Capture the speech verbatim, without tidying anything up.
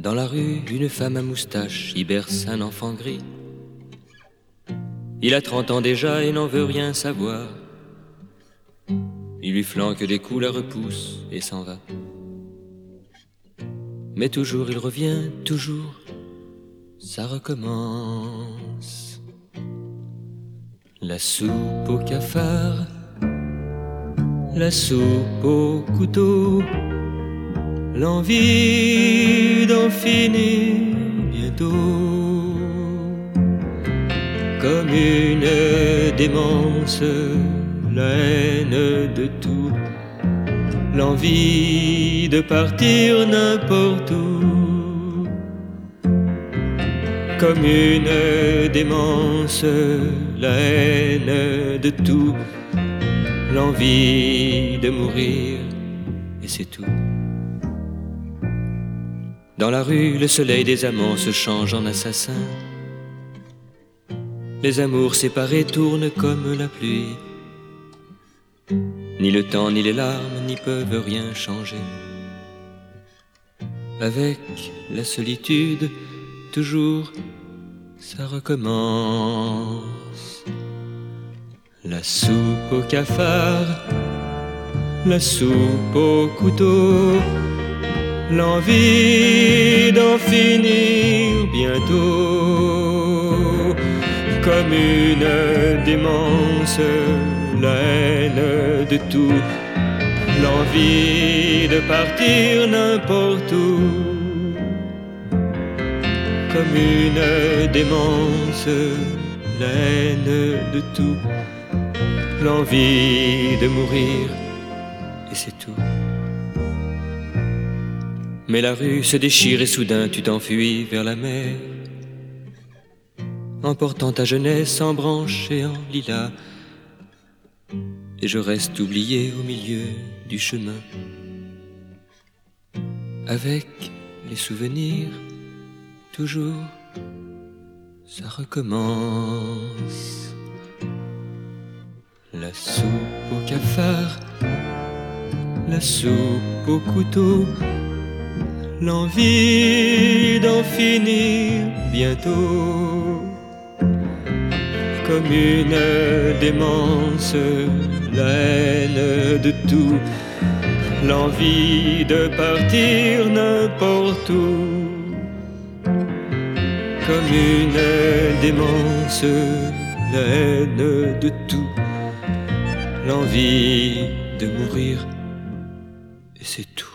Dans la rue, une femme à moustache y berce un enfant gris. Il a trente ans déjà et n'en veut rien savoir. Il lui flanque des coups, la repousse et s'en va. Mais toujours il revient, toujours, ça recommence. La soupe au cafard, la soupe au couteau, l'envie d'en finir bientôt. Comme une démence, la haine de tout, l'envie de partir n'importe où. Comme une démence, la haine de tout, l'envie de mourir, et c'est tout. Dans la rue, le soleil des amants se change en assassin. Les amours séparés tournent comme la pluie. Ni le temps ni les larmes n'y peuvent rien changer. Avec la solitude, toujours, ça recommence. La soupe au cafard, la soupe au couteau, l'envie d'en finir bientôt. Comme une démence, la haine de tout, l'envie de partir n'importe où. Comme une démence, la haine de tout, l'envie de mourir, et c'est tout. Mais la rue se déchire et soudain tu t'enfuis vers la mer, emportant ta jeunesse en branches et en lilas. Et je reste oublié au milieu du chemin, avec les souvenirs, toujours, ça recommence. La soupe au cafard, la soupe au couteau, l'envie d'en finir bientôt. Comme une démence, la haine de tout, l'envie de partir n'importe où. Comme une démence, la haine de tout, l'envie de mourir, et c'est tout.